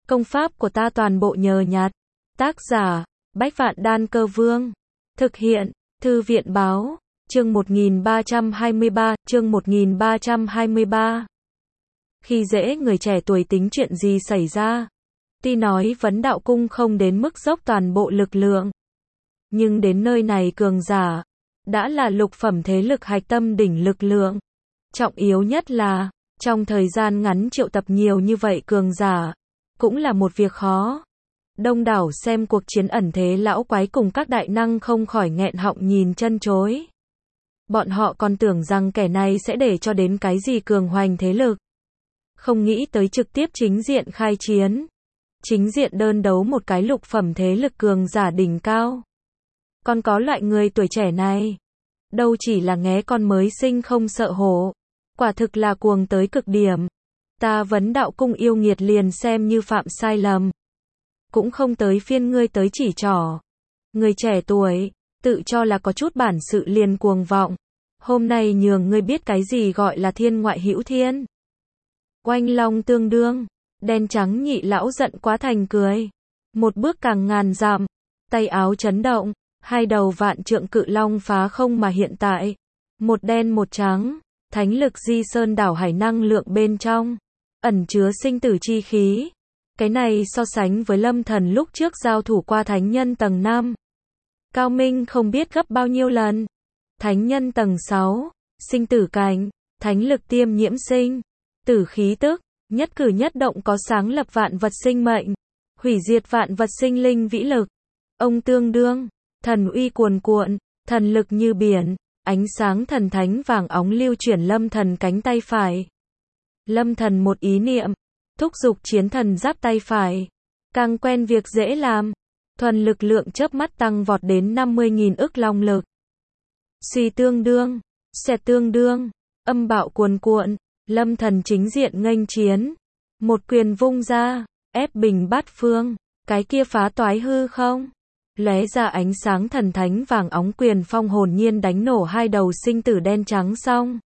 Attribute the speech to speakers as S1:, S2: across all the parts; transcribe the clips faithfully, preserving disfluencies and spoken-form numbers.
S1: Công pháp của ta toàn bộ nhờ nhặt. Tác giả, Bách Vạn Đan Cơ Vương. Thực hiện, Thư viện Báo. Chương một nghìn ba trăm hai mươi ba, chương một nghìn ba trăm hai mươi ba. Khi dễ người trẻ tuổi tính chuyện gì xảy ra? Tuy nói Vấn Đạo Cung không đến mức dốc toàn bộ lực lượng, nhưng đến nơi này cường giả đã là lục phẩm thế lực hạch tâm đỉnh lực lượng. Trọng yếu nhất là, trong thời gian ngắn triệu tập nhiều như vậy cường giả, cũng là một việc khó. Đông đảo xem cuộc chiến ẩn thế lão quái cùng các đại năng không khỏi nghẹn họng nhìn chân chối. Bọn họ còn tưởng rằng kẻ này sẽ để cho đến cái gì cường hoành thế lực. Không nghĩ tới trực tiếp chính diện khai chiến. Chính diện đơn đấu một cái lục phẩm thế lực cường giả đỉnh cao. Còn có loại người tuổi trẻ này, đâu chỉ là nghé con mới sinh không sợ hổ, quả thực là cuồng tới cực điểm. Ta Vấn Đạo Cung yêu nghiệt liền xem như phạm sai lầm, cũng không tới phiên ngươi tới chỉ trỏ. Người trẻ tuổi, tự cho là có chút bản sự liền cuồng vọng. Hôm nay nhường ngươi biết cái gì gọi là thiên ngoại hữu thiên. Oanh long tương đương, đen trắng nhị lão giận quá thành cười. Một bước càng ngàn dặm, tay áo chấn động, hai đầu vạn trượng cự long phá không mà hiện tại. Một đen một trắng, thánh lực di sơn đảo hải năng lượng bên trong, ẩn chứa sinh tử chi khí. Cái này so sánh với Lâm Thần lúc trước giao thủ qua thánh nhân tầng năm. Cao minh không biết gấp bao nhiêu lần. Thánh nhân tầng sáu, sinh tử cảnh, thánh lực tiêm nhiễm sinh, tử khí tức, nhất cử nhất động có sáng lập vạn vật sinh mệnh, hủy diệt vạn vật sinh linh vĩ lực. Ông tương đương, thần uy cuồn cuộn, thần lực như biển, ánh sáng thần thánh vàng óng lưu chuyển Lâm Thần cánh tay phải. Lâm Thần một ý niệm, thúc giục chiến thần giáp tay phải, càng quen việc dễ làm, thuần lực lượng chớp mắt tăng vọt đến năm mươi nghìn ức long lực. Suy tương đương, xẹt tương đương, âm bạo cuồn cuộn, Lâm Thần chính diện nghênh chiến, một quyền vung ra, ép bình bát phương, cái kia phá toái hư không, lóe ra ánh sáng thần thánh vàng óng quyền phong hồn nhiên đánh nổ hai đầu sinh tử đen trắng xong.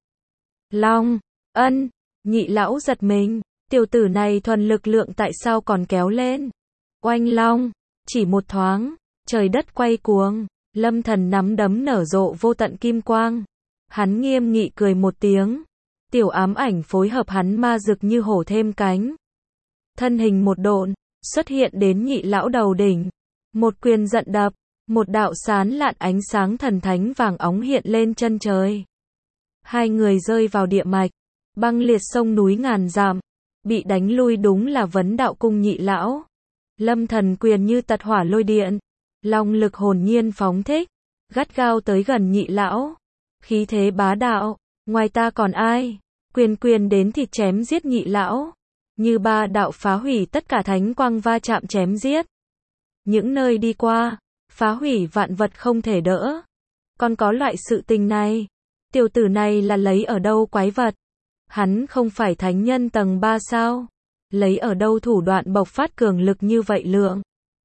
S1: Long, ân, nhị lão giật mình, tiểu tử này thuần lực lượng tại sao còn kéo lên? Oanh long, chỉ một thoáng, trời đất quay cuồng. Lâm Thần nắm đấm nở rộ vô tận kim quang. Hắn nghiêm nghị cười một tiếng. Tiểu ám ảnh phối hợp hắn ma rực như hổ thêm cánh. Thân hình một độn, xuất hiện đến nhị lão đầu đỉnh. Một quyền giận đập, một đạo sán lạn ánh sáng thần thánh vàng óng hiện lên chân trời. Hai người rơi vào địa mạch, băng liệt sông núi ngàn dặm, bị đánh lui đúng là Vấn Đạo Cung nhị lão. Lâm Thần quyền như tật hỏa lôi điện. Long lực hồn nhiên phóng thích, gắt gao tới gần nhị lão. Khí thế bá đạo, ngoài ta còn ai? Quyền quyền đến thịt chém giết nhị lão. Như ba đạo phá hủy tất cả thánh quang va chạm chém giết. Những nơi đi qua, phá hủy vạn vật không thể đỡ. Còn có loại sự tình này, tiểu tử này là lấy ở đâu quái vật? Hắn không phải thánh nhân tầng ba sao? Lấy ở đâu thủ đoạn bộc phát cường lực như vậy lượng?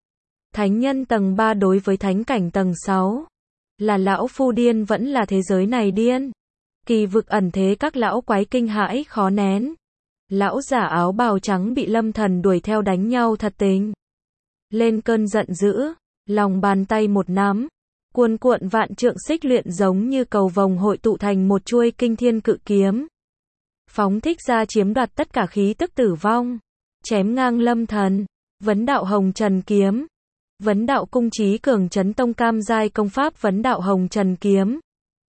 S1: Thánh nhân tầng ba đối với thánh cảnh tầng sáu, là lão phu điên vẫn là thế giới này điên. Kỳ vực ẩn thế các lão quái kinh hãi khó nén. Lão giả áo bào trắng bị Lâm Thần đuổi theo đánh nhau thật tình. Lên cơn giận dữ, lòng bàn tay một nắm, cuồn cuộn vạn trượng xích luyện giống như cầu vồng hội tụ thành một chuôi kinh thiên cự kiếm. Phóng thích ra chiếm đoạt tất cả khí tức tử vong, chém ngang Lâm Thần. Vấn Đạo Hồng Trần Kiếm. Vấn Đạo Cung trí cường chấn tông cam giai công pháp Vấn Đạo Hồng Trần Kiếm.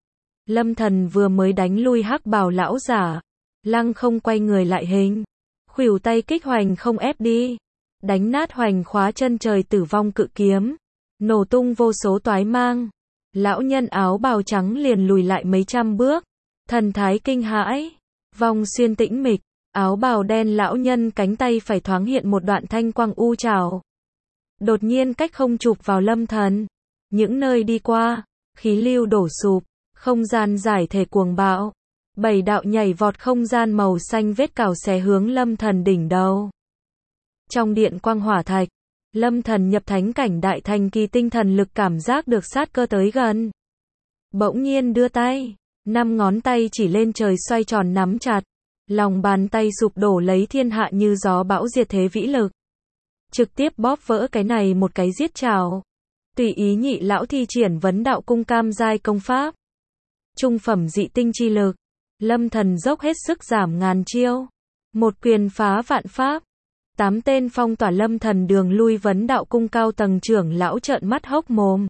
S1: Lâm Thần vừa mới đánh lui hắc bào lão giả, lăng không quay người lại hình, khuỷu tay kích hoành không ép đi, đánh nát hoành khóa chân trời tử vong cự kiếm, nổ tung vô số toái mang. Lão nhân áo bào trắng liền lùi lại mấy trăm bước, thần thái kinh hãi, vòng xuyên tĩnh mịch, áo bào đen lão nhân cánh tay phải thoáng hiện một đoạn thanh quang u trảo. Đột nhiên cách không chụp vào Lâm Thần. Những nơi đi qua, khí lưu đổ sụp, không gian giải thể cuồng bạo. Bảy đạo nhảy vọt không gian màu xanh vết cào xé hướng Lâm Thần đỉnh đầu. Trong điện quang hỏa thạch, Lâm Thần nhập thánh cảnh đại thành kỳ tinh thần lực cảm giác được sát cơ tới gần. Bỗng nhiên đưa tay, năm ngón tay chỉ lên trời xoay tròn nắm chặt. Lòng bàn tay sụp đổ lấy thiên hạ như gió bão diệt thế vĩ lực. trực tiếp bóp vỡ cái này một cái giết chảo. Tùy ý nhị lão thi triển vấn đạo cung cam giai công pháp. Trung phẩm dị tinh chi lực. Lâm Thần dốc hết sức giảm ngàn chiêu. Một quyền phá vạn pháp. Tám tên phong tỏa Lâm Thần đường lui vấn đạo cung cao tầng trưởng lão trợn mắt hốc mồm.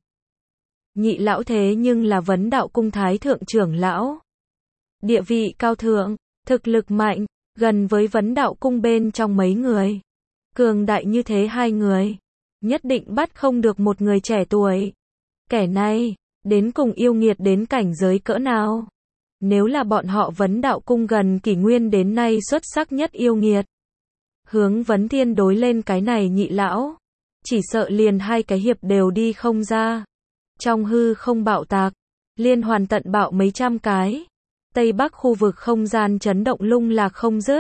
S1: Nhị lão thế nhưng là vấn đạo cung thái thượng trưởng lão. Địa vị cao thượng, thực lực mạnh, gần với vấn đạo cung bên trong mấy người. Cường đại như thế hai người. Nhất định bắt không được một người trẻ tuổi. Kẻ này, đến cùng yêu nghiệt đến cảnh giới cỡ nào? Nếu là bọn họ vấn đạo cung gần kỷ nguyên đến nay xuất sắc nhất yêu nghiệt. Hướng vấn thiên đối lên cái này nhị lão. Chỉ sợ liền hai cái hiệp đều đi không ra. Trong hư không bạo tạc. Liên hoàn tận bạo mấy trăm cái. Tây Bắc khu vực không gian chấn động lung lạc không dứt.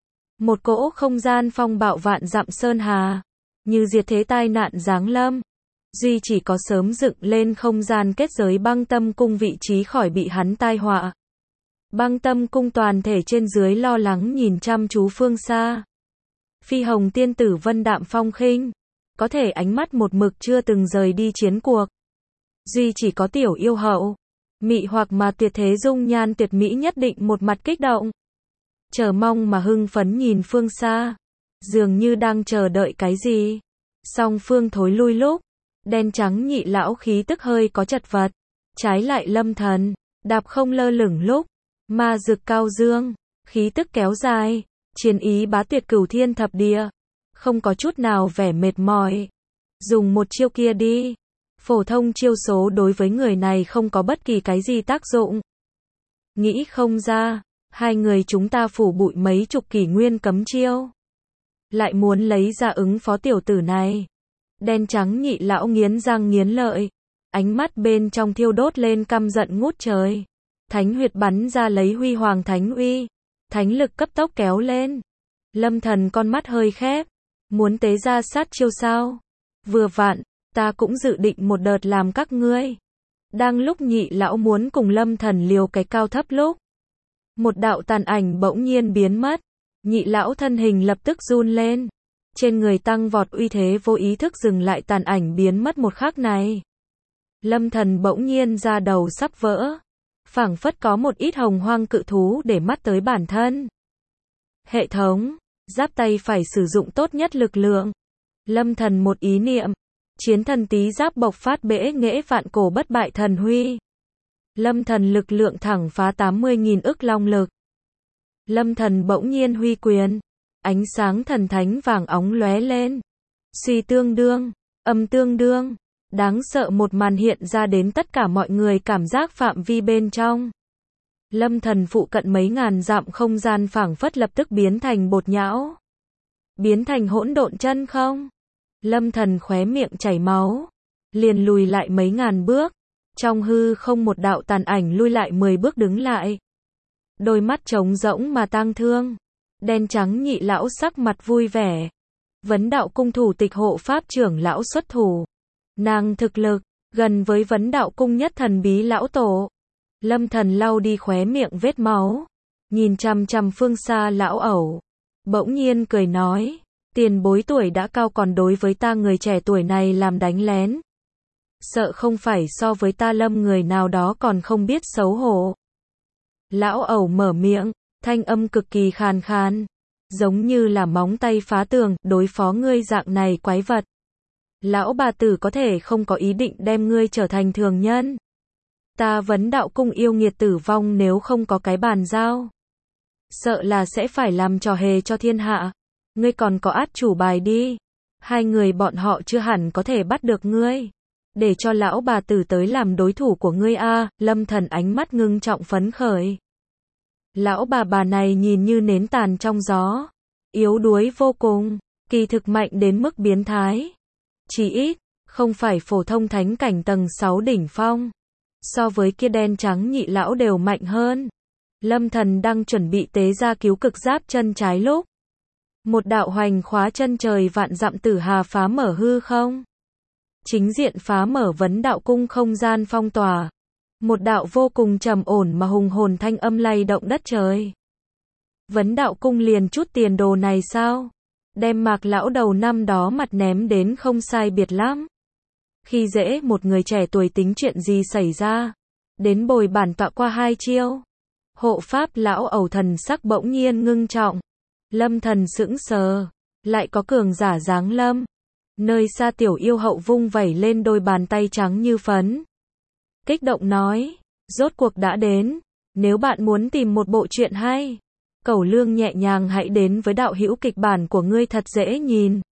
S1: Một cỗ không gian phong bạo vạn dặm sơn hà. Như diệt thế tai nạn giáng lâm. Duy chỉ có sớm dựng lên không gian kết giới băng tâm cung vị trí khỏi bị hắn tai họa. Băng tâm cung toàn thể trên dưới lo lắng nhìn chăm chú phương xa. Phi hồng tiên tử vân đạm phong khinh. Có thể ánh mắt một mực chưa từng rời đi chiến cuộc. Duy chỉ có tiểu yêu hậu. Mị hoặc mà tuyệt thế dung nhan tuyệt mỹ nhất định một mặt kích động. Chờ mong mà hưng phấn nhìn phương xa. Dường như đang chờ đợi cái gì. Song phương thối lui lúc. Đen trắng nhị lão khí tức hơi có chật vật. Trái lại Lâm Thần. Đạp không lơ lửng lúc. Ma dực cao dương. Khí tức kéo dài. Chiến ý bá tuyệt cửu thiên thập địa. Không có chút nào vẻ mệt mỏi. Dùng một chiêu kia đi. Phổ thông chiêu số đối với người này không có bất kỳ cái gì tác dụng. Nghĩ không ra. Hai người chúng ta phủ bụi mấy chục kỷ nguyên cấm chiêu. Lại muốn lấy ra ứng phó tiểu tử này. Đen trắng nhị lão nghiến răng nghiến lợi. Ánh mắt bên trong thiêu đốt lên căm giận ngút trời. Thánh huyệt bắn ra lấy huy hoàng thánh uy. Thánh lực cấp tốc kéo lên. Lâm Thần con mắt hơi khép. Muốn tế ra sát chiêu sao? Vừa vặn, ta cũng dự định một đợt làm các ngươi. Đang lúc nhị lão muốn cùng Lâm Thần liều cái cao thấp lúc. Một đạo tàn ảnh bỗng nhiên biến mất. Nhị lão thân hình lập tức run lên. Trên người tăng vọt uy thế vô ý thức dừng lại tàn ảnh biến mất một khắc này. Lâm Thần bỗng nhiên ra đầu sắp vỡ. Phảng phất có một ít hồng hoang cự thú để mắt tới bản thân. Hệ thống, giáp tay phải sử dụng tốt nhất lực lượng. Lâm Thần một ý niệm. Chiến thần tí giáp bộc phát bẽ nghễ vạn cổ bất bại thần huy. Lâm Thần lực lượng thẳng phá tám mươi nghìn ức long lực. Lâm Thần bỗng nhiên huy quyền. Ánh sáng thần thánh vàng óng lóe lên. Suy tương đương, âm tương đương. Đáng sợ một màn hiện ra đến tất cả mọi người cảm giác phạm vi bên trong. Lâm Thần phụ cận mấy ngàn dặm không gian phảng phất lập tức biến thành bột nhão. Biến thành hỗn độn chân không. Lâm Thần khóe miệng chảy máu. Liền lùi lại mấy ngàn bước. Trong hư không một đạo tàn ảnh lui lại mười bước đứng lại. Đôi mắt trống rỗng mà tang thương. Đen trắng nhị lão sắc mặt vui vẻ. Vấn đạo cung thủ tịch hộ pháp trưởng lão xuất thủ. Nàng thực lực, gần với vấn đạo cung nhất thần bí lão tổ. Lâm Thần lau đi khóe miệng vết máu. Nhìn chằm chằm phương xa lão ẩu. Bỗng nhiên cười nói. Tiền bối tuổi đã cao còn đối với ta người trẻ tuổi này làm đánh lén. Sợ không phải so với ta Lâm người nào đó còn không biết xấu hổ. Lão ẩu mở miệng, thanh âm cực kỳ khàn khàn. Giống như là móng tay phá tường, đối phó ngươi dạng này quái vật. Lão bà tử có thể không có ý định đem ngươi trở thành thường nhân. Ta vấn đạo cung yêu nghiệt tử vong nếu không có cái bàn giao. Sợ là sẽ phải làm trò hề cho thiên hạ. Ngươi còn có át chủ bài đi. Hai người bọn họ chưa hẳn có thể bắt được ngươi. Để cho lão bà tử tới làm đối thủ của ngươi a. Lâm Thần ánh mắt ngưng trọng phấn khởi. Lão bà bà này nhìn như nến tàn trong gió. Yếu đuối vô cùng. Kỳ thực mạnh đến mức biến thái. Chỉ ít, không phải phổ thông thánh cảnh tầng sáu đỉnh phong. So với kia đen trắng nhị lão đều mạnh hơn. Lâm Thần đang chuẩn bị tế ra cứu cực giáp chân trái lúc. Một đạo hoành khóa chân trời vạn dặm tử hà phá mở hư không. Chính diện phá mở vấn đạo cung không gian phong tỏa. Một đạo vô cùng trầm ổn mà hùng hồn thanh âm lay động đất trời. Vấn đạo cung liền chút tiền đồ này sao? đem Mạc lão đầu năm đó mặt ném đến không sai biệt lắm. Khi dễ một người trẻ tuổi tính chuyện gì xảy ra, đến bồi bản tọa qua hai chiêu. Hộ pháp lão ẩu thần sắc bỗng nhiên ngưng trọng. Lâm thần sững sờ, lại có cường giả giáng lâm. Nơi xa tiểu yêu hậu vung vẩy lên đôi bàn tay trắng như phấn. Kích động nói, rốt cuộc đã đến, nếu bạn muốn tìm một bộ truyện hay, Cẩu Lương nhẹ nhàng hãy đến với đạo hữu kịch bản của ngươi thật dễ nhìn.